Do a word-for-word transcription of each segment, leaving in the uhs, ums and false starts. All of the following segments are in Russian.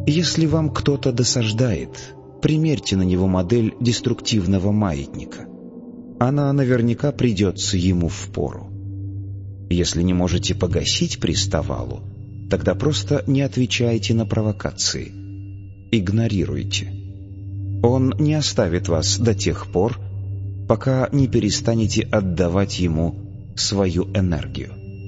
Если вам кто-то досаждает, примерьте на него модель деструктивного маятника. Она наверняка придется ему впору. Если не можете погасить приставалу, тогда просто не отвечайте на провокации. Игнорируйте. Он не оставит вас до тех пор, пока не перестанете отдавать ему свою энергию.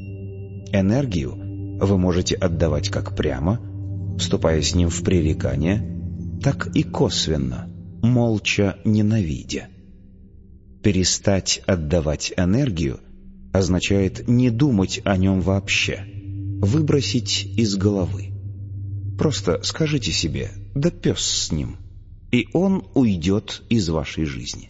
Энергию вы можете отдавать как прямо, вступая с ним в пререкание, так и косвенно, молча ненавидя. Перестать отдавать энергию означает не думать о нем вообще, выбросить из головы. Просто скажите себе: да пес с ним, и он уйдет из вашей жизни.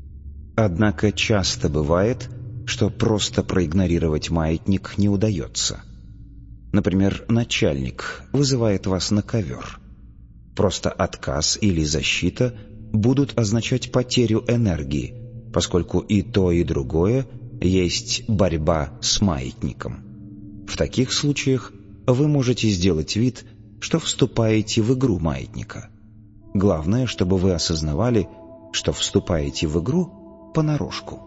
Однако часто бывает, что просто проигнорировать маятник не удается. Например, начальник вызывает вас на ковер. Просто отказ или защита будут означать потерю энергии, поскольку и то, и другое есть борьба с маятником. В таких случаях вы можете сделать вид, что вступаете в игру маятника. Главное, чтобы вы осознавали, что вступаете в игру понарошку.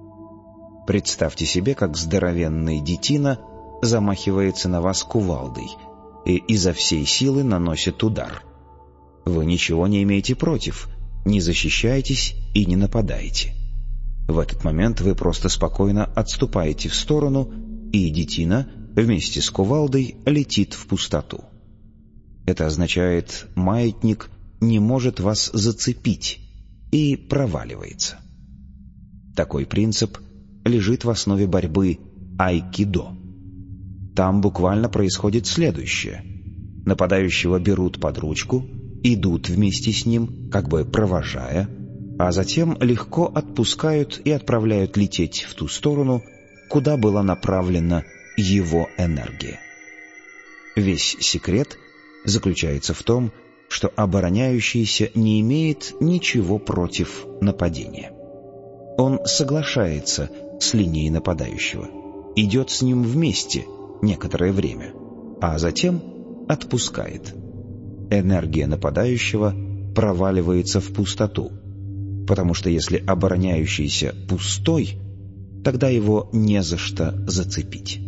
Представьте себе, как здоровенный детина замахивается на вас кувалдой и изо всей силы наносит удар. Вы ничего не имеете против, не защищаетесь и не нападаете. В этот момент вы просто спокойно отступаете в сторону, и детина вместе с кувалдой летит в пустоту. Это означает, маятник не может вас зацепить и проваливается. Такой принцип лежит в основе борьбы айкидо. Там буквально происходит следующее. Нападающего берут под ручку, идут вместе с ним, как бы провожая, а затем легко отпускают и отправляют лететь в ту сторону, куда была направлена его энергия. Весь секрет заключается в том, что обороняющийся не имеет ничего против нападения. Он соглашается с линией нападающего, идет с ним вместе некоторое время, а затем отпускает. Энергия нападающего проваливается в пустоту, потому что если обороняющийся пустой, тогда его не за что зацепить.